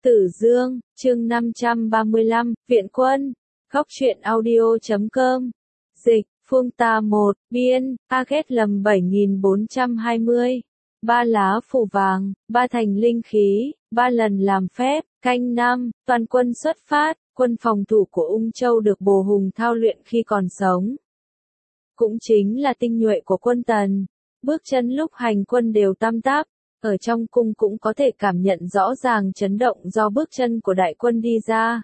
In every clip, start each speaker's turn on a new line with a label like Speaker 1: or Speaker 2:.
Speaker 1: Tử Dương, chương 535, Viện Quân, Góc truyện audio.com, Dịch, Phương Tà 1, Biên, Target lầm 7420, 3 lá phù vàng, 3 thành linh khí, 3 lần làm phép, canh 5, toàn quân xuất phát, quân phòng thủ của Ung Châu được Bồ Hùng thao luyện khi còn sống. Cũng chính là tinh nhuệ của quân Tần, bước chân lúc hành quân đều tam táp. Ở trong cung cũng có thể cảm nhận rõ ràng chấn động do bước chân của đại quân đi ra.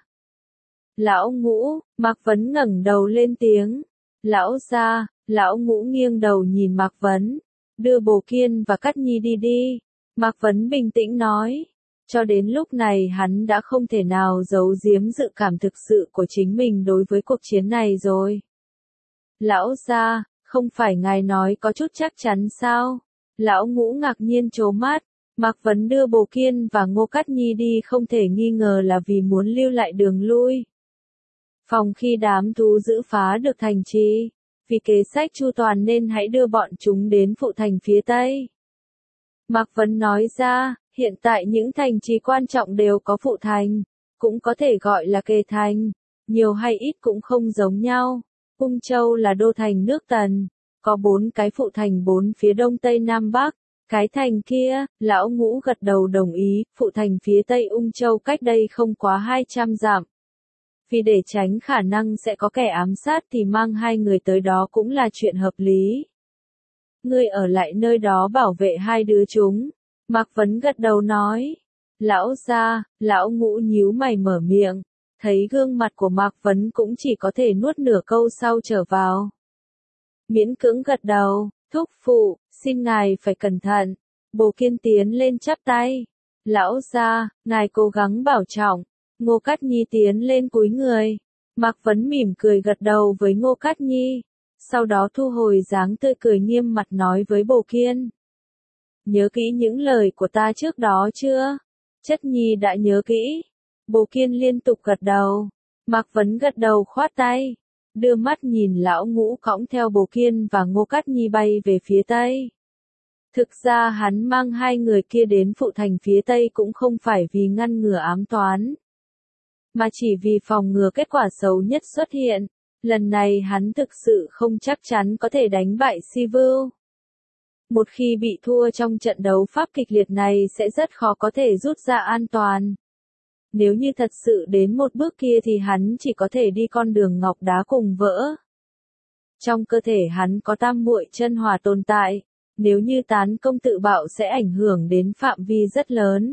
Speaker 1: Lão Ngũ, Mạc Vấn ngẩng đầu lên tiếng. Lão gia, Lão Ngũ nghiêng đầu nhìn Mạc Vấn. Đưa Bồ Kiên và Cát Nhi đi đi. Mạc Vấn bình tĩnh nói. Cho đến lúc này hắn đã không thể nào giấu giếm dự cảm thực sự của chính mình đối với cuộc chiến này rồi. Lão gia, không phải ngài nói có chút chắc chắn sao? Lão Ngũ ngạc nhiên trố mắt, Mạc Vấn đưa Bồ Kiên và Ngô Cát Nhi đi không thể nghi ngờ là vì muốn lưu lại đường lui. Phòng khi đám thú dữ phá được thành trì, vì kế sách chu toàn nên hãy đưa bọn chúng đến phụ thành phía Tây. Mạc Vấn nói ra, hiện tại những thành trì quan trọng đều có phụ thành, cũng có thể gọi là kề thành, nhiều hay ít cũng không giống nhau. Ung Châu là đô thành nước Tần. Có 4 cái phụ thành 4 phía đông tây nam bắc, cái thành kia, Lão Ngũ gật đầu đồng ý, phụ thành phía tây Ung Châu cách đây không quá 200 dặm. Vì để tránh khả năng sẽ có kẻ ám sát thì mang 2 người tới đó cũng là chuyện hợp lý. Ngươi ở lại nơi đó bảo vệ 2 đứa chúng, Mạc Vấn gật đầu nói. Lão gia, Lão Ngũ nhíu mày mở miệng, thấy gương mặt của Mạc Vấn cũng chỉ có thể nuốt nửa câu sau trở vào. Miễn cưỡng gật đầu, thúc phụ, xin ngài phải cẩn thận. Bồ Kiên tiến lên chắp tay. Lão gia, ngài cố gắng bảo trọng. Ngô Cát Nhi tiến lên cúi người. Mạc Vấn mỉm cười gật đầu với Ngô Cát Nhi. Sau đó thu hồi dáng tươi cười nghiêm mặt nói với Bồ Kiên. Nhớ kỹ những lời của ta trước đó chưa? Chất Nhi đã nhớ kỹ. Bồ Kiên liên tục gật đầu. Mạc Vấn gật đầu khoát tay. Đưa mắt nhìn Lão Ngũ cõng theo Bồ Kiên và Ngô Cát Nhi bay về phía Tây. Thực ra hắn mang 2 người kia đến phụ thành phía Tây cũng không phải vì ngăn ngừa ám toán, mà chỉ vì phòng ngừa kết quả xấu nhất xuất hiện. Lần này hắn thực sự không chắc chắn có thể đánh bại Si Vưu. Một khi bị thua trong trận đấu pháp kịch liệt này sẽ rất khó có thể rút ra an toàn. Nếu như thật sự đến một bước kia thì hắn chỉ có thể đi con đường ngọc đá cùng vỡ. Trong cơ thể hắn có tam muội chân hỏa tồn tại, nếu như tán công tự bạo sẽ ảnh hưởng đến phạm vi rất lớn.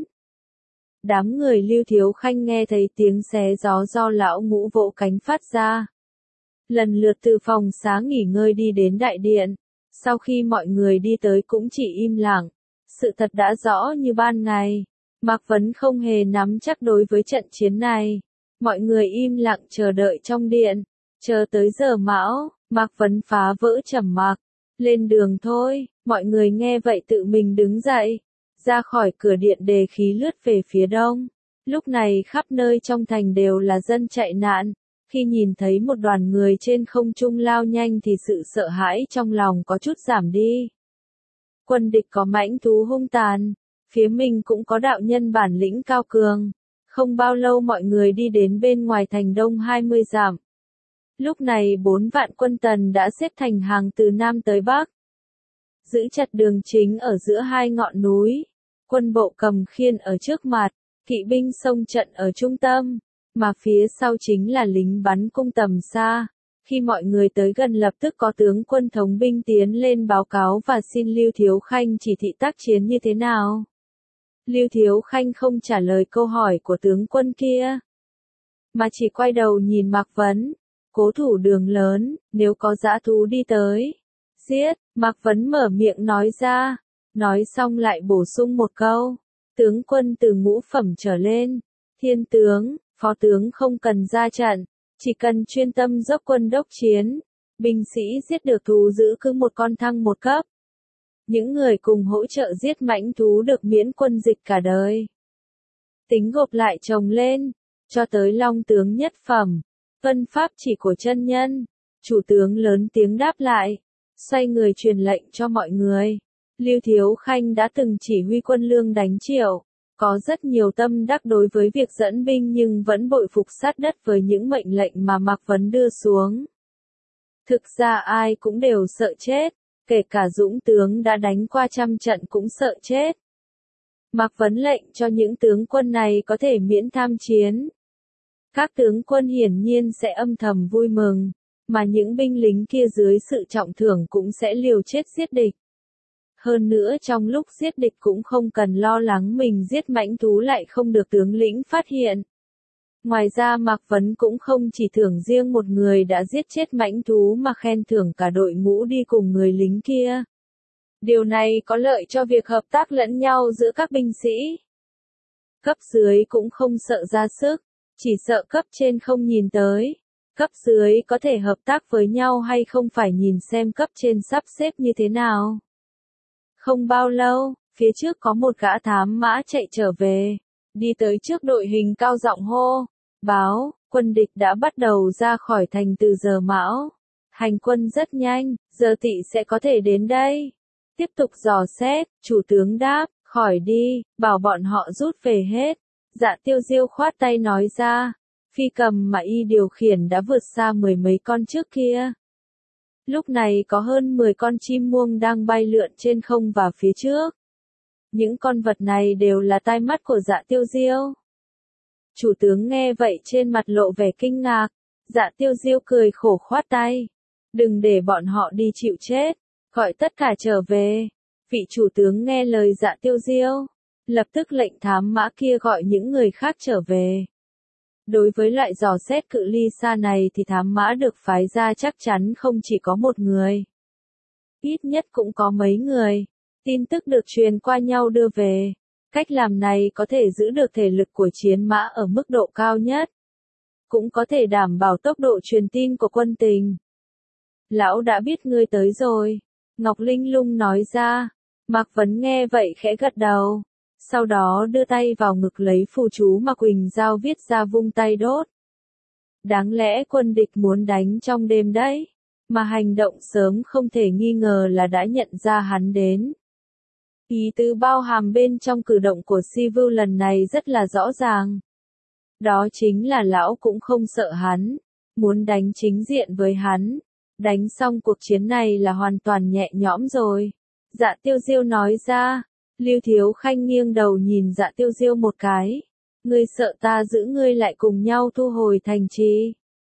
Speaker 1: Đám người Lưu Thiếu Khanh nghe thấy tiếng xé gió do Lão Ngũ vỗ cánh phát ra. Lần lượt từ phòng xá nghỉ ngơi đi đến đại điện, sau khi mọi người đi tới cũng chỉ im lặng, sự thật đã rõ như ban ngày. Mạc Vấn không hề nắm chắc đối với trận chiến này. Mọi người im lặng chờ đợi trong điện. Chờ tới giờ mão, Mạc Vấn phá vỡ trầm mặc. Lên đường thôi, mọi người nghe vậy tự mình đứng dậy. Ra khỏi cửa điện đề khí lướt về phía đông. Lúc này khắp nơi trong thành đều là dân chạy nạn. Khi nhìn thấy một đoàn người trên không trung lao nhanh thì sự sợ hãi trong lòng có chút giảm đi. Quân địch có mãnh thú hung tàn. Phía mình cũng có đạo nhân bản lĩnh cao cường. Không bao lâu mọi người đi đến bên ngoài thành đông 20 dặm. Lúc này 4 vạn quân Tần đã xếp thành hàng từ Nam tới Bắc. Giữ chặt đường chính ở giữa 2 ngọn núi. Quân bộ cầm khiên ở trước mặt, kỵ binh xông trận ở trung tâm, mà phía sau chính là lính bắn cung tầm xa. Khi mọi người tới gần lập tức có tướng quân thống binh tiến lên báo cáo và xin Lưu Thiếu Khanh chỉ thị tác chiến như thế nào. Lưu Thiếu Khanh không trả lời câu hỏi của tướng quân kia, mà chỉ quay đầu nhìn Mạc Vấn. Cố thủ đường lớn, nếu có dã thú đi tới, giết. Mạc Vấn mở miệng nói ra, nói xong lại bổ sung một câu. Tướng quân từ ngũ phẩm trở lên, thiên tướng, phó tướng không cần ra trận, chỉ cần chuyên tâm dốc quân đốc chiến. Binh sĩ giết được thú dữ cứ một con thăng 1 cấp. Những người cùng hỗ trợ giết mãnh thú được miễn quân dịch cả đời. Tính gộp lại chồng lên, cho tới long tướng nhất phẩm. Vân pháp chỉ của chân nhân. Chủ tướng lớn tiếng đáp lại, xoay người truyền lệnh cho mọi người. Lưu Thiếu Khanh đã từng chỉ huy quân Lương đánh Triệu. Có rất nhiều tâm đắc đối với việc dẫn binh nhưng vẫn bội phục sát đất với những mệnh lệnh mà Mạc Vấn đưa xuống. Thực ra ai cũng đều sợ chết, kể cả dũng tướng đã đánh qua trăm trận cũng sợ chết. Mạc Vấn lệnh cho những tướng quân này có thể miễn tham chiến. Các tướng quân hiển nhiên sẽ âm thầm vui mừng, mà những binh lính kia dưới sự trọng thưởng cũng sẽ liều chết giết địch. Hơn nữa trong lúc giết địch cũng không cần lo lắng mình giết mãnh thú lại không được tướng lĩnh phát hiện. Ngoài ra Mạc Vấn cũng không chỉ thưởng riêng một người đã giết chết mãnh thú mà khen thưởng cả đội ngũ đi cùng người lính kia. Điều này có lợi cho việc hợp tác lẫn nhau giữa các binh sĩ. Cấp dưới cũng không sợ ra sức, chỉ sợ cấp trên không nhìn tới. Cấp dưới có thể hợp tác với nhau hay không phải nhìn xem cấp trên sắp xếp như thế nào. Không bao lâu, phía trước có một gã thám mã chạy trở về, đi tới trước đội hình cao giọng hô, báo, quân địch đã bắt đầu ra khỏi thành từ giờ mão. Hành quân rất nhanh, giờ tỵ sẽ có thể đến đây. Tiếp tục dò xét, chủ tướng đáp, khỏi đi, bảo bọn họ rút về hết. Dạ Tiêu Diêu khoát tay nói ra, phi cầm mà y điều khiển đã vượt xa mười mấy con trước kia. Lúc này có hơn 10 con chim muông đang bay lượn trên không và phía trước. Những con vật này đều là tai mắt của Dạ Tiêu Diêu. Chủ tướng nghe vậy trên mặt lộ vẻ kinh ngạc, Dạ Tiêu Diêu cười khổ khoát tay. Đừng để bọn họ đi chịu chết, gọi tất cả trở về. Vị chủ tướng nghe lời Dạ Tiêu Diêu, lập tức lệnh thám mã kia gọi những người khác trở về. Đối với loại dò xét cự ly xa này thì thám mã được phái ra chắc chắn không chỉ có một người. Ít nhất cũng có mấy người. Tin tức được truyền qua nhau đưa về. Cách làm này có thể giữ được thể lực của chiến mã ở mức độ cao nhất. Cũng có thể đảm bảo tốc độ truyền tin của quân tình. Lão đã biết ngươi tới rồi. Ngọc Linh Lung nói ra. Mạc Vấn nghe vậy khẽ gật đầu. Sau đó đưa tay vào ngực lấy phù chú mà Quỳnh Giao viết ra vung tay đốt. Đáng lẽ quân địch muốn đánh trong đêm đấy, mà hành động sớm không thể nghi ngờ là đã nhận ra hắn đến. Ý tứ bao hàm bên trong cử động của Si Vưu lần này rất là rõ ràng. Đó chính là lão cũng không sợ hắn, muốn đánh chính diện với hắn. Đánh xong cuộc chiến này là hoàn toàn nhẹ nhõm rồi. Dạ Tiêu Diêu nói ra. Lưu Thiếu Khanh nghiêng đầu nhìn Dạ Tiêu Diêu một cái. Ngươi sợ ta giữ ngươi lại cùng nhau thu hồi thành trì.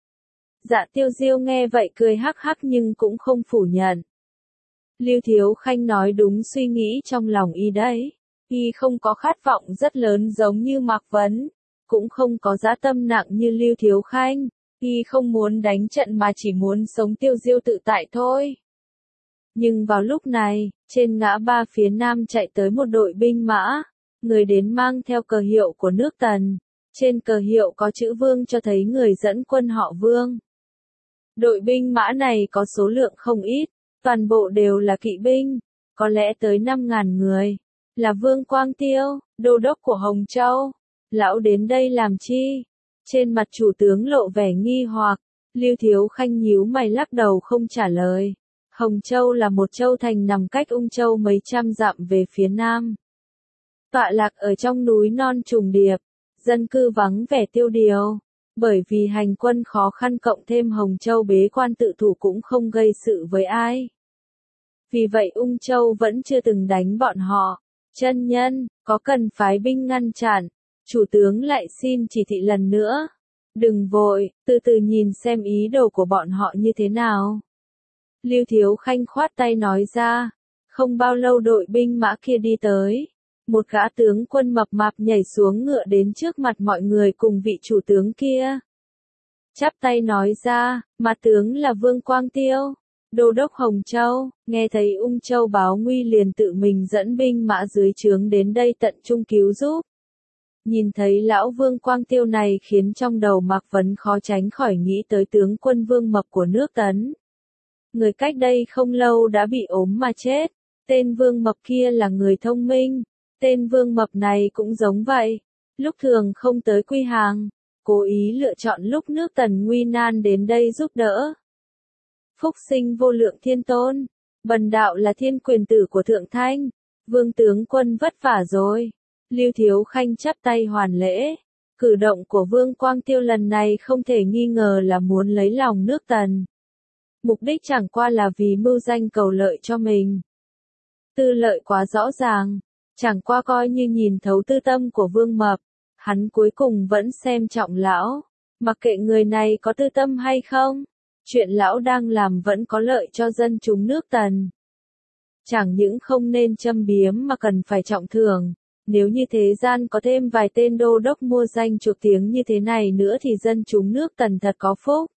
Speaker 1: Dạ Tiêu Diêu nghe vậy cười hắc hắc nhưng cũng không phủ nhận. Lưu Thiếu Khanh nói đúng suy nghĩ trong lòng y đấy. Y không có khát vọng rất lớn giống như Mạc Vấn, cũng không có dã tâm nặng như Lưu Thiếu Khanh. Y không muốn đánh trận mà chỉ muốn sống tiêu diêu tự tại thôi. Nhưng vào lúc này, trên ngã ba phía nam chạy tới một đội binh mã. Người đến mang theo cờ hiệu của nước Tần. Trên cờ hiệu có chữ Vương cho thấy người dẫn quân họ Vương. Đội binh mã này có số lượng không ít, toàn bộ đều là kỵ binh, có lẽ tới 5.000 người. Là Vương Quang Tiêu, đô đốc của Hồng Châu. Lão đến đây làm chi? Trên mặt chủ tướng lộ vẻ nghi hoặc, Lưu Thiếu Khanh nhíu mày lắc đầu không trả lời. Hồng Châu là một châu thành nằm cách Ung Châu mấy trăm dặm về phía nam. Tọa lạc ở trong núi non trùng điệp, dân cư vắng vẻ tiêu điều. Bởi vì hành quân khó khăn cộng thêm Hồng Châu bế quan tự thủ cũng không gây sự với ai. Vì vậy Ung Châu vẫn chưa từng đánh bọn họ. Chân nhân, có cần phái binh ngăn chặn? Chủ tướng lại xin chỉ thị lần nữa. Đừng vội, từ từ nhìn xem ý đồ của bọn họ như thế nào. Lưu Thiếu Khanh khoát tay nói ra. Không bao lâu đội binh mã kia đi tới. Một gã tướng quân mập mạp nhảy xuống ngựa đến trước mặt mọi người cùng vị chủ tướng kia. Chắp tay nói ra, mặt tướng là Vương Quang Tiêu, đô đốc Hồng Châu. Nghe thấy Ung Châu báo nguy liền tự mình dẫn binh mã dưới trướng đến đây tận trung cứu giúp. Nhìn thấy lão Vương Quang Tiêu này khiến trong đầu Mạc Vấn khó tránh khỏi nghĩ tới tướng quân Vương Mập của nước Tấn. Người cách đây không lâu đã bị ốm mà chết. Tên Vương Mập kia là người thông minh. Tên Vương Mập này cũng giống vậy. Lúc thường không tới quy hàng. Cố ý lựa chọn lúc nước Tần nguy nan đến đây giúp đỡ. Phúc sinh vô lượng thiên tôn. Bần đạo là thiên quyền tử của Thượng Thanh. Vương tướng quân vất vả rồi. Lưu Thiếu Khanh chắp tay hoàn lễ. Cử động của Vương Quang Tiêu lần này không thể nghi ngờ là muốn lấy lòng nước Tần. Mục đích chẳng qua là vì mưu danh cầu lợi cho mình. Tư lợi quá rõ ràng, chẳng qua coi như nhìn thấu tư tâm của Vương Mập, hắn cuối cùng vẫn xem trọng lão, mặc kệ người này có tư tâm hay không, chuyện lão đang làm vẫn có lợi cho dân chúng nước Tần. Chẳng những không nên châm biếm mà cần phải trọng thưởng, nếu như thế gian có thêm vài tên đô đốc mua danh chuộc tiếng như thế này nữa thì dân chúng nước Tần thật có phúc.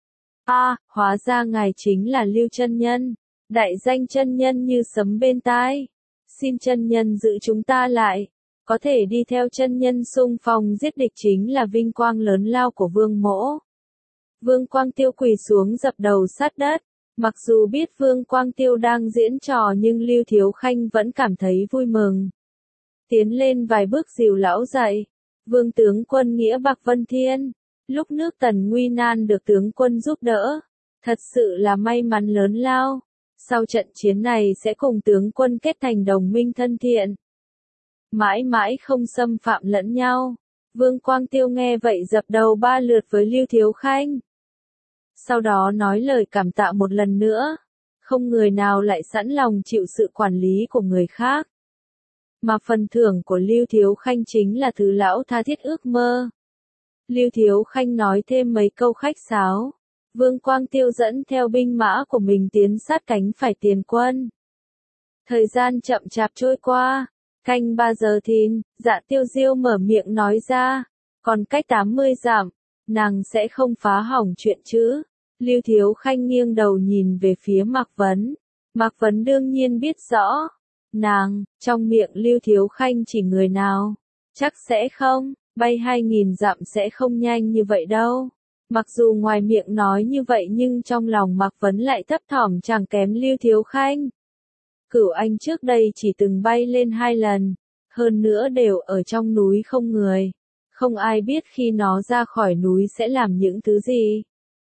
Speaker 1: Hóa ra ngài chính là Lưu chân nhân, đại danh chân nhân như sấm bên tai. Xin chân nhân giữ chúng ta lại, có thể đi theo chân nhân xung phong giết địch chính là vinh quang lớn lao của Vương Mỗ. Vương Quang Tiêu quỳ xuống dập đầu sát đất, mặc dù biết Vương Quang Tiêu đang diễn trò nhưng Lưu Thiếu Khanh vẫn cảm thấy vui mừng. Tiến lên vài bước dìu lão dậy, Vương tướng quân nghĩa bạc Vân Thiên, lúc nước Tần nguy nan được tướng quân giúp đỡ, thật sự là may mắn lớn lao. Sau trận chiến này sẽ cùng tướng quân kết thành đồng minh thân thiện, mãi mãi không xâm phạm lẫn nhau. Vương Quang Tiêu nghe vậy dập đầu 3 lượt với Lưu Thiếu Khanh. Sau đó nói lời cảm tạ một lần nữa, không người nào lại sẵn lòng chịu sự quản lý của người khác. Mà phần thưởng của Lưu Thiếu Khanh chính là thứ lão tha thiết ước mơ. Lưu Thiếu Khanh nói thêm mấy câu khách sáo. Vương Quang Tiêu dẫn theo binh mã của mình tiến sát cánh phải tiền quân. Thời gian chậm chạp trôi qua, canh 3 giờ thìn, Dạ Tiêu Diêu mở miệng nói ra, còn cách 80 dặm, nàng sẽ không phá hỏng chuyện chứ. Lưu Thiếu Khanh nghiêng đầu nhìn về phía Mạc Vấn. Mạc Vấn đương nhiên biết rõ. Nàng, trong miệng Lưu Thiếu Khanh chỉ người nào? Chắc sẽ không, bay 2.000 dặm sẽ không nhanh như vậy đâu. Mặc dù ngoài miệng nói như vậy nhưng trong lòng Mạc Vấn lại thấp thỏm chẳng kém Lưu Thiếu Khanh. Cửu Anh trước đây chỉ từng bay lên 2 lần, hơn nữa đều ở trong núi không người. Không ai biết khi nó ra khỏi núi sẽ làm những thứ gì.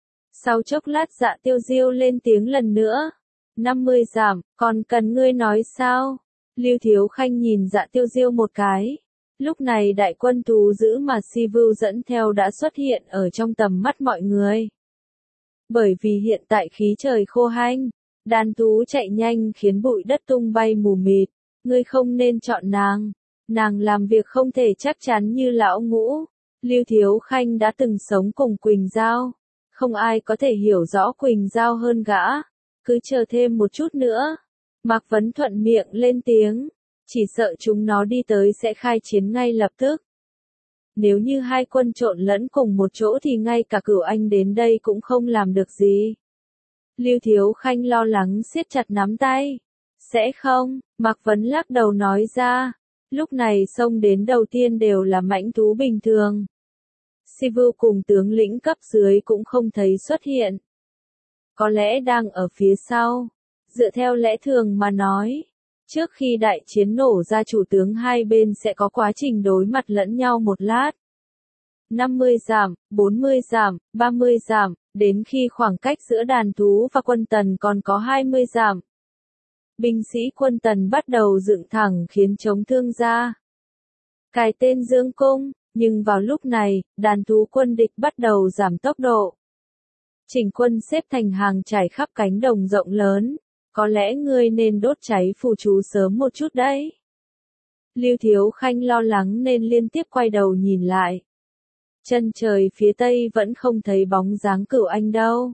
Speaker 1: Sau chốc lát Dạ Tiêu Diêu lên tiếng lần nữa. 50 dặm, còn cần ngươi nói sao? Lưu Thiếu Khanh nhìn Dạ Tiêu Diêu một cái. Lúc này đại quân thú dữ mà Si Vưu dẫn theo đã xuất hiện ở trong tầm mắt mọi người. Bởi vì hiện tại khí trời khô hanh, đàn thú chạy nhanh khiến bụi đất tung bay mù mịt, ngươi không nên chọn nàng làm việc không thể chắc chắn như lão Ngũ. Lưu Thiếu Khanh đã từng sống cùng Quỳnh Giao, không ai có thể hiểu rõ Quỳnh Giao hơn gã, cứ chờ thêm một chút nữa. Mạc Vấn thuận miệng lên tiếng. Chỉ sợ chúng nó đi tới sẽ khai chiến ngay lập tức. Nếu như hai quân trộn lẫn cùng một chỗ thì ngay cả Cửu Anh đến đây cũng không làm được gì. Lưu Thiếu Khanh lo lắng siết chặt nắm tay. Sẽ không, Mạc Vấn lắc đầu nói ra. Lúc này xông đến đầu tiên đều là mãnh thú bình thường. Si Vưu cùng tướng lĩnh cấp dưới cũng không thấy xuất hiện. Có lẽ đang ở phía sau. Dựa theo lẽ thường mà nói, trước khi đại chiến nổ ra chủ tướng hai bên sẽ có quá trình đối mặt lẫn nhau một lát. 50 dặm, 40 dặm, 30 dặm, đến khi khoảng cách giữa đàn thú và quân Tần còn có 20 dặm. Binh sĩ quân Tần bắt đầu dựng thẳng khiến chống thương ra. Cài tên dương cung, nhưng vào lúc này, đàn thú quân địch bắt đầu giảm tốc độ. Chỉnh quân xếp thành hàng trải khắp cánh đồng rộng lớn. Có lẽ ngươi nên đốt cháy phù chú sớm một chút đấy. Lưu Thiếu Khanh lo lắng nên liên tiếp quay đầu nhìn lại. Chân trời phía tây vẫn không thấy bóng dáng Cửu Anh đâu.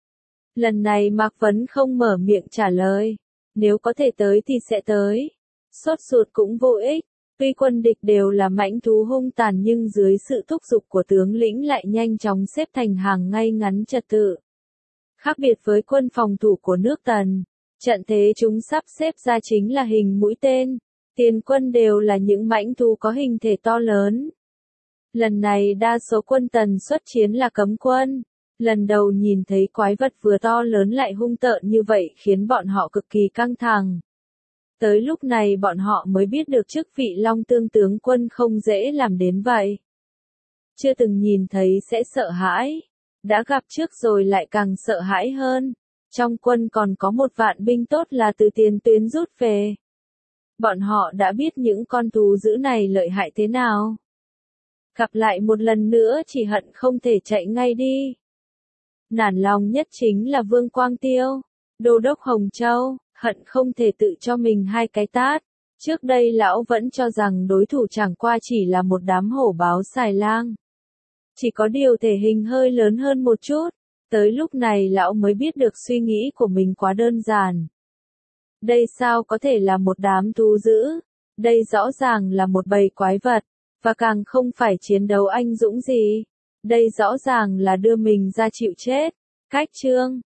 Speaker 1: Lần này Mạc Vấn không mở miệng trả lời. Nếu có thể tới thì sẽ tới. Sốt ruột cũng vô ích. Tuy quân địch đều là mãnh thú hung tàn nhưng dưới sự thúc giục của tướng lĩnh lại nhanh chóng xếp thành hàng ngay ngắn trật tự. Khác biệt với quân phòng thủ của nước Tần, trận thế chúng sắp xếp ra chính là hình mũi tên. Tiền quân đều là những mãnh thú có hình thể to lớn. Lần này đa số quân Tần xuất chiến là cấm quân. Lần đầu nhìn thấy quái vật vừa to lớn lại hung tợn như vậy khiến bọn họ cực kỳ căng thẳng. Tới lúc này bọn họ mới biết được chức vị Long Tương tướng quân không dễ làm đến vậy. Chưa từng nhìn thấy sẽ sợ hãi. Đã gặp trước rồi lại càng sợ hãi hơn. Trong quân còn có 1 vạn binh tốt là từ tiền tuyến rút về. Bọn họ đã biết những con thú dữ này lợi hại thế nào. Gặp lại một lần nữa chỉ hận không thể chạy ngay đi. Nản lòng nhất chính là Vương Quang Tiêu, Đô đốc Hồng Châu, hận không thể tự cho mình 2 cái tát. Trước đây lão vẫn cho rằng đối thủ chẳng qua chỉ là một đám hổ báo xài lang. Chỉ có điều thể hình hơi lớn hơn một chút. Tới lúc này lão mới biết được suy nghĩ của mình quá đơn giản. Đây sao có thể là một đám thú dữ? Đây rõ ràng là một bầy quái vật, và càng không phải chiến đấu anh dũng gì. Đây rõ ràng là đưa mình ra chịu chết. Cách chương